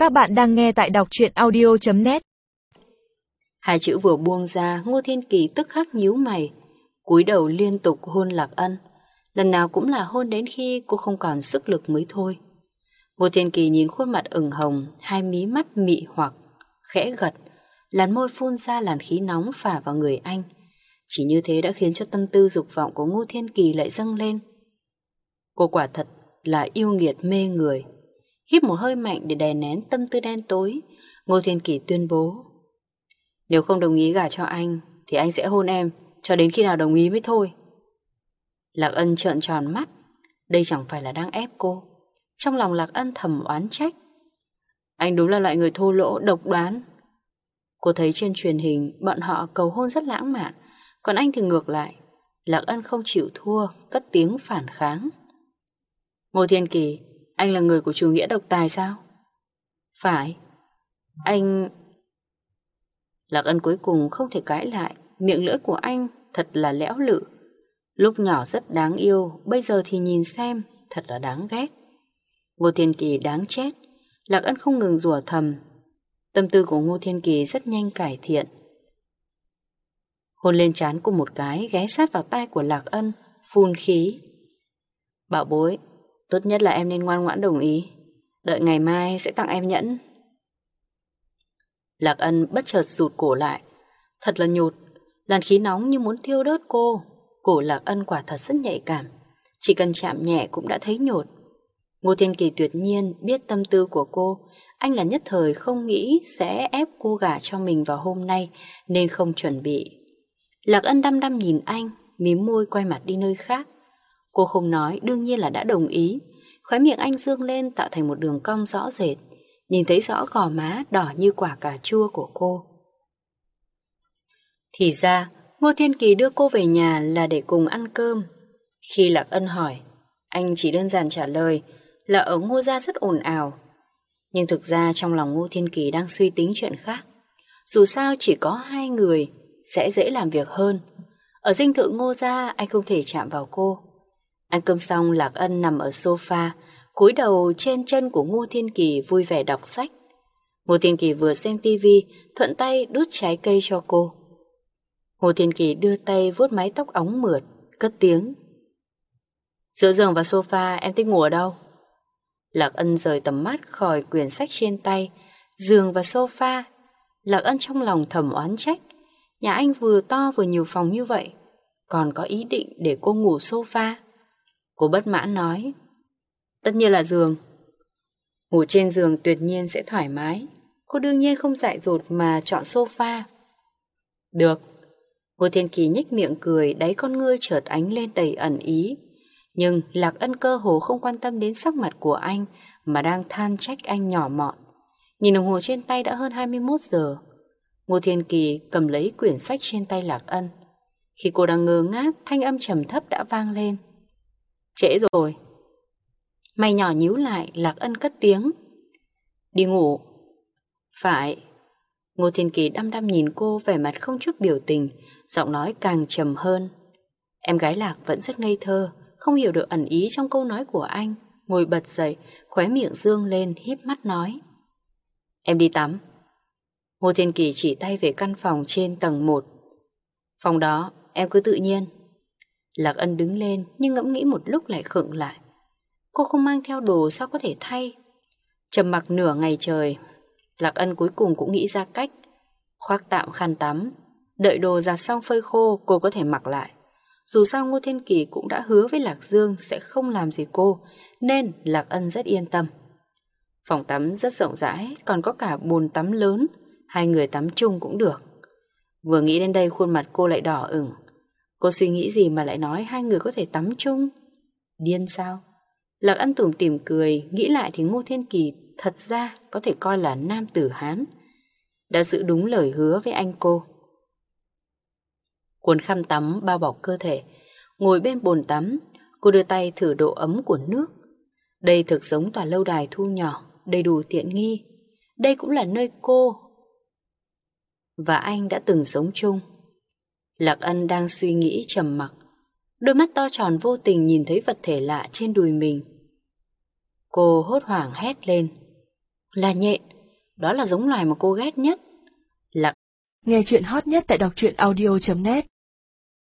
Các bạn đang nghe tại đọc truyện audio.net. Hai chữ vừa buông ra, Ngô Thiên Kỳ tức khắc nhíu mày, cúi đầu liên tục hôn Lạc Ân. Lần nào cũng là hôn đến khi cô không còn sức lực mới thôi. Ngô Thiên Kỳ nhìn khuôn mặt ửng hồng, hai mí mắt mị hoặc, khẽ gật, làn môi phun ra làn khí nóng phả vào người anh. Chỉ như thế đã khiến cho tâm tư dục vọng của Ngô Thiên Kỳ lại dâng lên. Cô quả thật là yêu nghiệt mê người. Hít một hơi mạnh để đè nén tâm tư đen tối, Ngô Thiên Kỳ tuyên bố: nếu không đồng ý gả cho anh thì anh sẽ hôn em cho đến khi nào đồng ý mới thôi. Lạc Ân trợn tròn mắt. Đây chẳng phải là đang ép cô. Trong lòng Lạc Ân thầm oán trách. Anh đúng là loại người thô lỗ, độc đoán. Cô thấy trên truyền hình bọn họ cầu hôn rất lãng mạn, còn anh thì ngược lại. Lạc Ân không chịu thua, cất tiếng phản kháng. Ngô Thiên Kỳ, anh là người của chủ nghĩa độc tài sao? Phải. Anh... Lạc Ân cuối cùng không thể cãi lại. Miệng lưỡi của anh thật là lẽo lự. Lúc nhỏ rất đáng yêu, bây giờ thì nhìn xem thật là đáng ghét. Ngô Thiên Kỳ đáng chết. Lạc Ân không ngừng rủa thầm. Tâm tư của Ngô Thiên Kỳ rất nhanh cải thiện. Hôn lên trán cô một cái, ghé sát vào tai của Lạc Ân, phun khí. Bảo bối, tốt nhất là em nên ngoan ngoãn đồng ý. Đợi ngày mai sẽ tặng em nhẫn. Lạc Ân bất chợt rụt cổ lại. Thật là nhột. Làn khí nóng như muốn thiêu đốt cô. Cổ Lạc Ân quả thật rất nhạy cảm. Chỉ cần chạm nhẹ cũng đã thấy nhột. Ngô Thiên Kỳ tuyệt nhiên biết tâm tư của cô. Anh là nhất thời không nghĩ sẽ ép cô gả cho mình vào hôm nay, nên không chuẩn bị. Lạc Ân đăm đăm nhìn anh, mím môi quay mặt đi nơi khác. Cô không nói, đương nhiên là đã đồng ý. Khóe miệng anh dương lên tạo thành một đường cong rõ rệt. Nhìn thấy rõ gò má đỏ như quả cà chua của cô. Thì ra, Ngô Thiên Kỳ đưa cô về nhà là để cùng ăn cơm. Khi Lạc Ân hỏi, anh chỉ đơn giản trả lời là ở Ngô gia rất ồn ào. Nhưng thực ra trong lòng Ngô Thiên Kỳ đang suy tính chuyện khác. Dù sao chỉ có hai người sẽ dễ làm việc hơn. Ở dinh thự Ngô gia anh không thể chạm vào cô. Ăn cơm xong, Lạc Ân nằm ở sofa, cúi đầu trên chân của Ngô Thiên Kỳ vui vẻ đọc sách. Ngô Thiên Kỳ vừa xem tivi, thuận tay đút trái cây cho cô. Ngô Thiên Kỳ đưa tay vuốt mái tóc óng mượt, cất tiếng: giữa giường và sofa em thích ngủ ở đâu? Lạc Ân rời tầm mắt khỏi quyển sách trên tay. Giường và sofa. Lạc Ân trong lòng thầm oán trách. Nhà anh vừa to vừa nhiều phòng như vậy, còn có ý định để cô ngủ sofa. Cô bất mãn nói: tất nhiên là giường. Ngủ trên giường tuyệt nhiên sẽ thoải mái. Cô đương nhiên không dại dột mà chọn sofa. Được. Ngô Thiên Kỳ nhếch miệng cười, đáy con ngươi chợt ánh lên đầy ẩn ý. Nhưng Lạc Ân cơ hồ không quan tâm đến sắc mặt của anh, mà đang than trách anh nhỏ mọn. Nhìn đồng hồ trên tay đã hơn 21 giờ. Ngô Thiên Kỳ cầm lấy quyển sách trên tay Lạc Ân. Khi cô đang ngơ ngác, thanh âm trầm thấp đã vang lên: trễ rồi. Mày nhỏ nhíu lại, Lạc Ân cất tiếng: đi ngủ. Phải. Ngô Thiên Kỳ đăm đăm nhìn cô, vẻ mặt không chút biểu tình, giọng nói càng trầm hơn. Em gái Lạc vẫn rất ngây thơ, không hiểu được ẩn ý trong câu nói của anh. Ngồi bật dậy, khóe miệng dương lên, híp mắt nói: em đi tắm. Ngô Thiên Kỳ chỉ tay về căn phòng trên tầng 1. Phòng đó em cứ tự nhiên. Lạc Ân đứng lên nhưng ngẫm nghĩ một lúc lại khựng lại. Cô không mang theo đồ sao có thể thay? Trầm mặc nửa ngày trời, Lạc Ân cuối cùng cũng nghĩ ra cách. Khoác tạm khăn tắm, đợi đồ giặt xong phơi khô cô có thể mặc lại. Dù sao Ngô Thiên Kỳ cũng đã hứa với Lạc Dương sẽ không làm gì cô, nên Lạc Ân rất yên tâm. Phòng tắm rất rộng rãi, còn có cả bồn tắm lớn, hai người tắm chung cũng được. Vừa nghĩ đến đây khuôn mặt cô lại đỏ ửng. Cô suy nghĩ gì mà lại nói hai người có thể tắm chung? Điên sao? Lạc Ân tủm tỉm cười, nghĩ lại thì Ngô Thiên Kỳ thật ra có thể coi là nam tử Hán, đã giữ đúng lời hứa với anh cô. Cuốn khăn tắm bao bọc cơ thể, ngồi bên bồn tắm, cô đưa tay thử độ ấm của nước. Đây thực giống tòa lâu đài thu nhỏ, đầy đủ tiện nghi. Đây cũng là nơi cô và anh đã từng sống chung. Lạc Ân đang suy nghĩ trầm mặc. Đôi mắt to tròn vô tình nhìn thấy vật thể lạ trên đùi mình. Cô hốt hoảng hét lên: là nhện! đó là giống loài mà cô ghét nhất. Lạc Nghe chuyện hot nhất tại đọc truyện audio.net